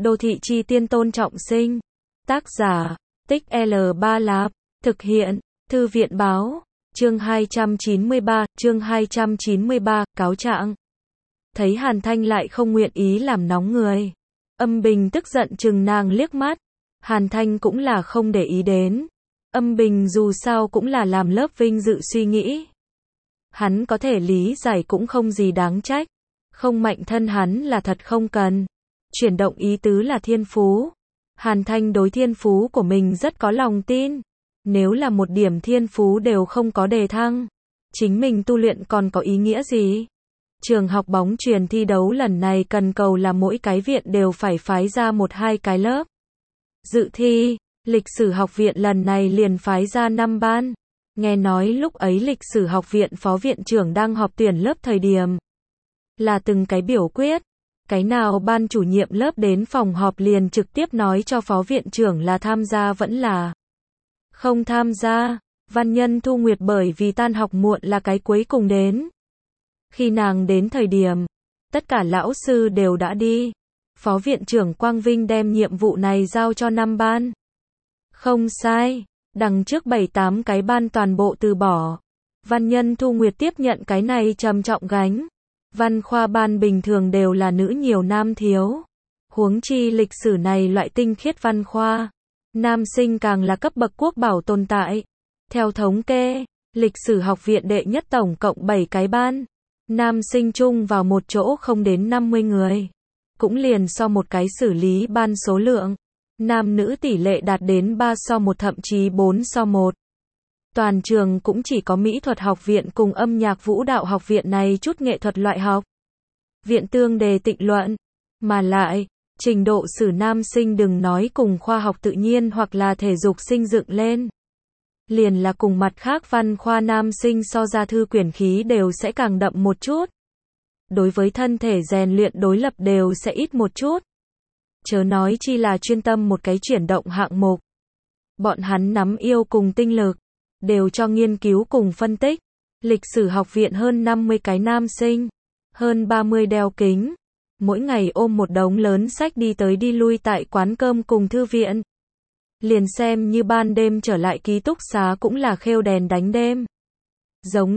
Đô thị chi tiên Tôn Trọng Sinh. Tác giả, Tích L3 Lạp. Thực hiện, Thư viện báo. Chương 293, cáo trạng. Thấy Hàn Thanh lại không nguyện ý làm nóng người. Âm Bình tức giận chừng nàng liếc mắt. Hàn Thanh cũng là không để ý đến. Âm Bình dù sao cũng là làm lớp vinh dự suy nghĩ. Hắn có thể lý giải cũng không gì đáng trách. Không mạnh thân hắn là thật không cần. Chuyển động ý tứ là thiên phú. Hàn Thanh đối thiên phú của mình rất có lòng tin. Nếu là một điểm thiên phú đều không có đề thăng, chính mình tu luyện còn có ý nghĩa gì? Trường học bóng chuyền thi đấu lần này cần cầu là mỗi cái viện đều phải phái ra 1-2 cái lớp dự thi. Lịch sử học viện lần này liền phái ra 5 ban. Nghe nói lúc ấy lịch sử học viện phó viện trưởng đang họp tuyển lớp thời điểm, là từng cái biểu quyết. Cái nào ban chủ nhiệm lớp đến phòng họp liền trực tiếp nói cho phó viện trưởng là tham gia vẫn là không tham gia. Văn Nhân Thu Nguyệt bởi vì tan học muộn là cái cuối cùng đến. Khi nàng đến thời điểm, tất cả lão sư đều đã đi. Phó viện trưởng Quang Vinh đem nhiệm vụ này giao cho 5 ban. Không sai, đằng trước 7-8 cái ban toàn bộ từ bỏ. Văn Nhân Thu Nguyệt tiếp nhận cái này trầm trọng gánh. Văn khoa ban bình thường đều là nữ nhiều nam thiếu. Huống chi lịch sử này loại tinh khiết văn khoa, nam sinh càng là cấp bậc quốc bảo tồn tại. Theo thống kê, lịch sử học viện đệ nhất tổng cộng 7 cái ban. Nam sinh chung vào một chỗ không đến 50 người. Cũng liền so một cái xử lý ban số lượng. Nam nữ tỷ lệ đạt đến 3:1 thậm chí 4:1. Toàn trường cũng chỉ có mỹ thuật học viện cùng âm nhạc vũ đạo học viện này chút nghệ thuật loại học viện tương đề tịnh luận. Mà lại, trình độ sử nam sinh đừng nói cùng khoa học tự nhiên hoặc là thể dục sinh dựng lên. Liền là cùng mặt khác văn khoa nam sinh so ra thư quyển khí đều sẽ càng đậm một chút. Đối với thân thể rèn luyện đối lập đều sẽ ít một chút. Chớ nói chi là chuyên tâm một cái chuyển động hạng mục. Bọn hắn nắm yêu cùng tinh lực, đều cho nghiên cứu cùng phân tích. Lịch sử học viện hơn 50 cái nam sinh, hơn 30 đeo kính. Mỗi ngày ôm một đống lớn sách đi tới đi lui tại quán cơm cùng thư viện. Liền xem như ban đêm trở lại ký túc xá cũng là khêu đèn đánh đêm. Giống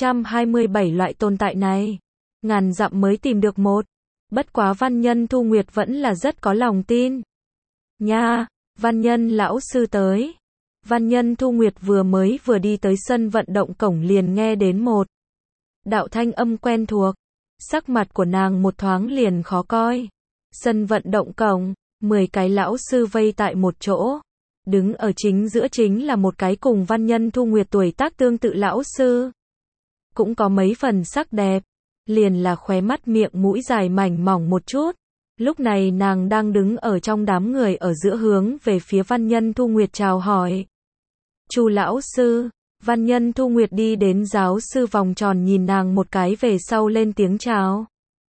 627 loại tồn tại này, ngàn dặm mới tìm được một. Bất quá Văn Nhân Thu Nguyệt vẫn là rất có lòng tin. Nha, Văn Nhân lão sư tới. Văn Nhân Thu Nguyệt vừa đi tới sân vận động cổng liền nghe đến một đạo thanh âm quen thuộc. Sắc mặt của nàng một thoáng liền khó coi. Sân vận động cổng, 10 cái lão sư vây tại một chỗ. Đứng ở chính giữa chính là một cái cùng Văn Nhân Thu Nguyệt tuổi tác tương tự lão sư. Cũng có mấy phần sắc đẹp. Liền là khóe mắt miệng mũi dài mảnh mỏng một chút. Lúc này nàng đang đứng ở trong đám người ở giữa hướng về phía Văn Nhân Thu Nguyệt chào hỏi. Chu lão sư. Văn Nhân Thu Nguyệt đi đến giáo sư vòng tròn nhìn nàng một cái về sau lên tiếng chào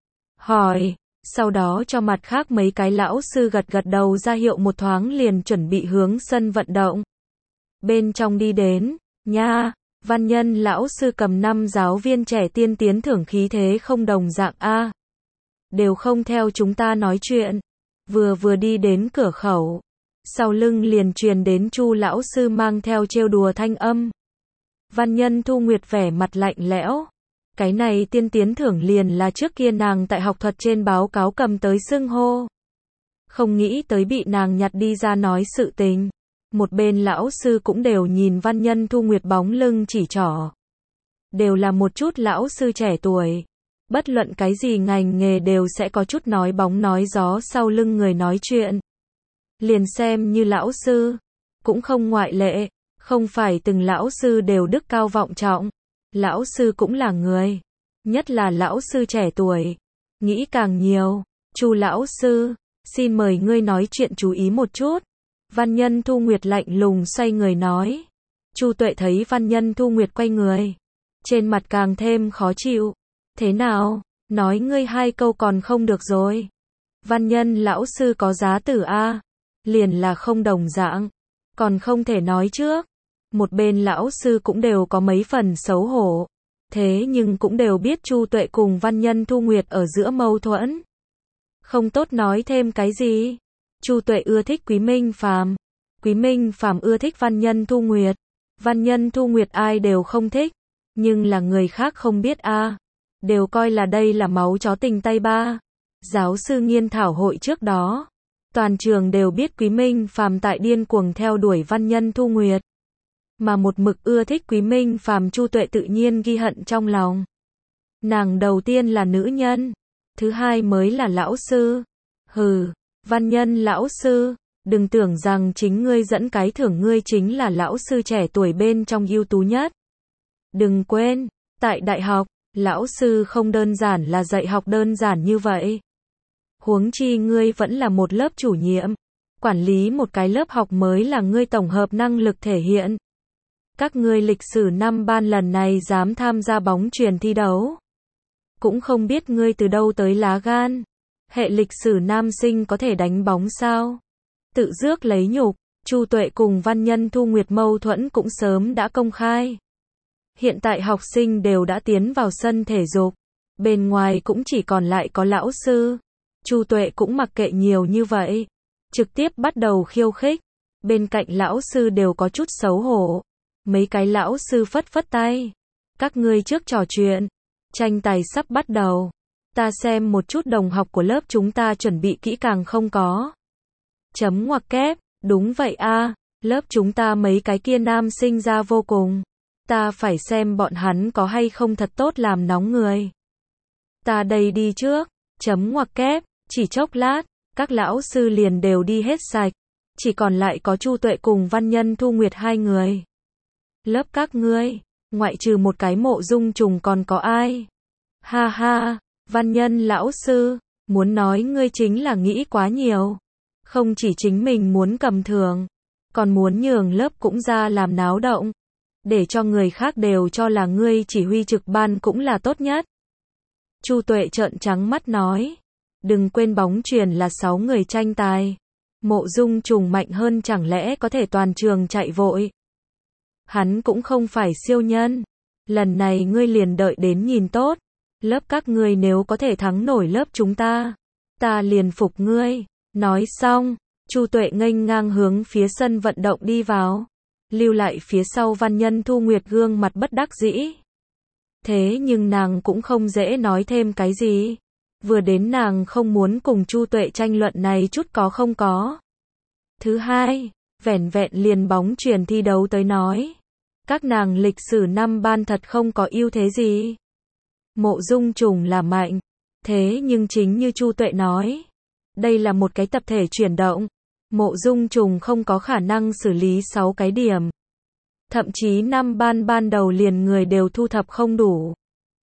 hỏi. Sau đó cho mặt khác mấy cái lão sư gật gật đầu ra hiệu một thoáng liền chuẩn bị hướng sân vận động bên trong đi đến. Nha, Văn Nhân lão sư cầm 5 giáo viên trẻ tiên tiến thưởng khí thế không đồng dạng a. Đều không theo chúng ta nói chuyện. Vừa đi đến cửa khẩu, sau lưng liền truyền đến Chu lão sư mang theo trêu đùa thanh âm. Văn Nhân Thu Nguyệt vẻ mặt lạnh lẽo. Cái này tiên tiến thưởng liền là trước kia nàng tại học thuật trên báo cáo cầm tới xưng hô. Không nghĩ tới bị nàng nhặt đi ra nói sự tình. Một bên lão sư cũng đều nhìn Văn Nhân Thu Nguyệt bóng lưng chỉ trỏ. Đều là một chút lão sư trẻ tuổi. Bất luận cái gì ngành nghề đều sẽ có chút nói bóng nói gió sau lưng người nói chuyện. Liền xem như lão sư, cũng không ngoại lệ. Không phải từng lão sư đều đức cao vọng trọng. Lão sư cũng là người. Nhất là lão sư trẻ tuổi. Nghĩ càng nhiều. Chu lão sư, xin mời ngươi nói chuyện chú ý một chút. Văn Nhân Thu Nguyệt lạnh lùng xoay người nói. Chu Tuệ thấy Văn Nhân Thu Nguyệt quay người, trên mặt càng thêm khó chịu. Thế nào, nói ngươi 2 câu còn không được rồi. Văn Nhân lão sư có giá tử a. Liền là không đồng dạng. Còn không thể nói trước. Một bên lão sư cũng đều có mấy phần xấu hổ. Thế nhưng cũng đều biết Chu Tuệ cùng Văn Nhân Thu Nguyệt ở giữa mâu thuẫn. Không tốt nói thêm cái gì. Chu Tuệ ưa thích Quý Minh Phàm. Quý Minh Phàm ưa thích Văn Nhân Thu Nguyệt. Văn Nhân Thu Nguyệt ai đều không thích. Nhưng là người khác không biết a, đều coi là đây là máu chó tình tay ba. Giáo sư nghiên thảo hội trước đó, toàn trường đều biết Quý Minh Phàm tại điên cuồng theo đuổi Văn Nhân Thu Nguyệt. Mà một mực ưa thích Quý Minh Phàm Chu Tuệ tự nhiên ghi hận trong lòng. Nàng đầu tiên là nữ nhân, thứ hai mới là lão sư. Hừ, Văn Nhân lão sư, đừng tưởng rằng chính ngươi dẫn cái thưởng, ngươi chính là lão sư trẻ tuổi bên trong ưu tú nhất. Đừng quên, tại đại học, lão sư không đơn giản là dạy học đơn giản như vậy. Huống chi ngươi vẫn là một lớp chủ nhiệm, quản lý một cái lớp học mới là ngươi tổng hợp năng lực thể hiện. Các ngươi lịch sử năm ban lần này dám tham gia bóng chuyền thi đấu, cũng không biết ngươi từ đâu tới lá gan. Hệ lịch sử nam sinh có thể đánh bóng sao? Tự rước lấy nhục. Chu Tuệ cùng Văn Nhân Thu Nguyệt mâu thuẫn cũng sớm đã công khai. Hiện tại học sinh đều đã tiến vào sân thể dục, bên ngoài cũng chỉ còn lại có lão sư. Chu Tuệ cũng mặc kệ nhiều như vậy, trực tiếp bắt đầu khiêu khích. Bên cạnh lão sư đều có chút xấu hổ. Mấy cái lão sư phất phất tay. Các ngươi trước trò chuyện, tranh tài sắp bắt đầu. Ta xem một chút đồng học của lớp chúng ta chuẩn bị kỹ càng không có. Chấm ngoặc kép, đúng vậy a, lớp chúng ta mấy cái kia nam sinh ra vô cùng. Ta phải xem bọn hắn có hay không thật tốt làm nóng người. Ta đây đi trước, chấm ngoặc kép, chỉ chốc lát, các lão sư liền đều đi hết sạch. Chỉ còn lại có Chu Tuệ cùng Văn Nhân Thu Nguyệt hai người. Lớp các ngươi, ngoại trừ một cái Mộ Dung Trùng còn có ai? Ha ha, Văn Nhân lão sư, muốn nói ngươi chính là nghĩ quá nhiều. Không chỉ chính mình muốn cầm thưởng, còn muốn nhường lớp cũng ra làm náo động. Để cho người khác đều cho là ngươi chỉ huy trực ban cũng là tốt nhất. Chu Tuệ trợn trắng mắt nói. Đừng quên bóng chuyền là 6 người tranh tài. Mộ Dung Trùng mạnh hơn chẳng lẽ có thể toàn trường chạy vội. Hắn cũng không phải siêu nhân. Lần này ngươi liền đợi đến nhìn tốt. Lớp các ngươi nếu có thể thắng nổi lớp chúng ta, ta liền phục ngươi. Nói xong, Chu Tuệ nghênh ngang hướng phía sân vận động đi vào. Lưu lại phía sau Văn Nhân Thu Nguyệt gương mặt bất đắc dĩ. Thế nhưng nàng cũng không dễ nói thêm cái gì. Vừa đến nàng không muốn cùng Chu Tuệ tranh luận này chút có không có. Thứ hai, vẻn vẹn liền bóng chuyền thi đấu tới nói. Các nàng lịch sử năm ban thật không có ưu thế gì. Mộ Dung Trùng là mạnh. Thế nhưng chính như Chu Tuệ nói, đây là một cái tập thể chuyển động. Mộ Dung Trùng không có khả năng xử lý 6 cái điểm. Thậm chí năm ban đầu liền người đều thu thập không đủ.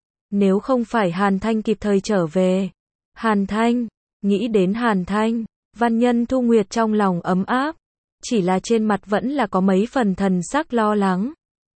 Nếu không phải Hàn Thanh kịp thời trở về. Hàn Thanh, nghĩ đến Hàn Thanh, Văn Nhân Thu Nguyệt trong lòng ấm áp. Chỉ là trên mặt vẫn là có mấy phần thần sắc lo lắng.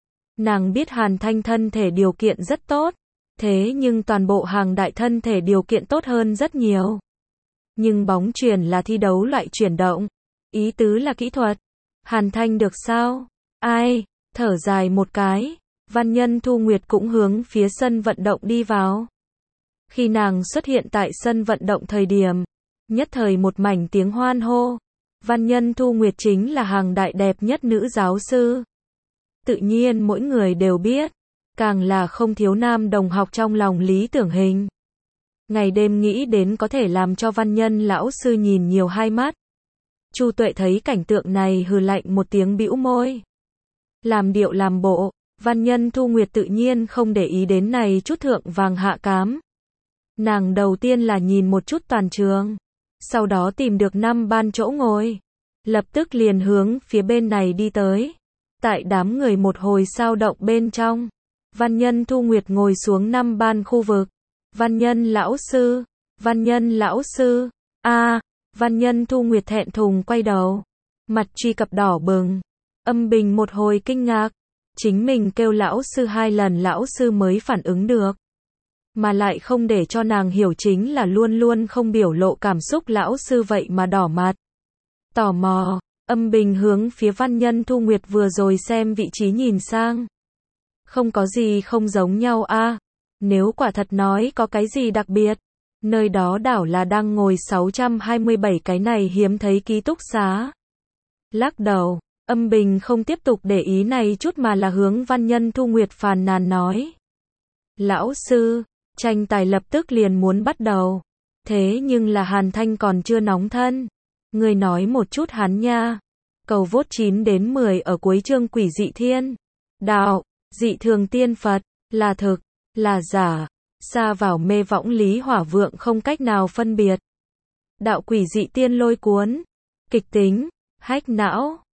Nàng biết Hàn Thanh thân thể điều kiện rất tốt. Thế nhưng toàn bộ hàng đại thân thể điều kiện tốt hơn rất nhiều. Nhưng bóng chuyền là thi đấu loại chuyển động. Ý tứ là kỹ thuật. Hàn Thanh được sao? Ai? Thở dài một cái. Văn Nhân Thu Nguyệt cũng hướng phía sân vận động đi vào. Khi nàng xuất hiện tại sân vận động thời điểm, nhất thời một mảnh tiếng hoan hô. Văn Nhân Thu Nguyệt chính là hàng đại đẹp nhất nữ giáo sư. Tự nhiên mỗi người đều biết. Càng là không thiếu nam đồng học trong lòng lý tưởng hình. Ngày đêm nghĩ đến có thể làm cho Văn Nhân lão sư nhìn nhiều hai mắt. Chu Tuệ thấy cảnh tượng này hừ lạnh một tiếng bĩu môi. Làm điệu làm bộ, Văn Nhân Thu Nguyệt tự nhiên không để ý đến này chút thượng vàng hạ cám. Nàng đầu tiên là nhìn một chút toàn trường, sau đó tìm được 5 ban chỗ ngồi, lập tức liền hướng phía bên này đi tới. Tại đám người một hồi sao động bên trong, Văn Nhân Thu Nguyệt ngồi xuống 5 ban khu vực. Văn Nhân lão sư, Văn Nhân lão sư, Văn Nhân Thu Nguyệt thẹn thùng quay đầu, mặt truy cập đỏ bừng. Âm Bình một hồi kinh ngạc, chính mình kêu lão sư 2 lần lão sư mới phản ứng được. Mà lại không để cho nàng hiểu chính là luôn luôn không biểu lộ cảm xúc lão sư vậy mà đỏ mặt. Tò mò, Âm Bình hướng phía Văn Nhân Thu Nguyệt vừa rồi xem vị trí nhìn sang. Không có gì không giống nhau a. Nếu quả thật nói có cái gì đặc biệt, Nơi đó đảo là đang ngồi 627 cái này hiếm thấy ký túc xá. Lắc đầu, Âm Bình không tiếp tục để ý này chút mà là hướng Văn Nhân Thu Nguyệt phàn nàn nói. Lão sư, tranh tài lập tức liền muốn bắt đầu. Thế nhưng là Hàn Thanh còn chưa nóng thân. Người nói một chút hắn nha. Cầu vote 9 đến 10 ở cuối chương Quỷ Dị Thiên. Đạo, dị thường tiên Phật, là thực, là giả. Xa vào mê võng Lý Hỏa Vượng không cách nào phân biệt. Đạo Quỷ Dị Tiên lôi cuốn. Kịch tính, hách não.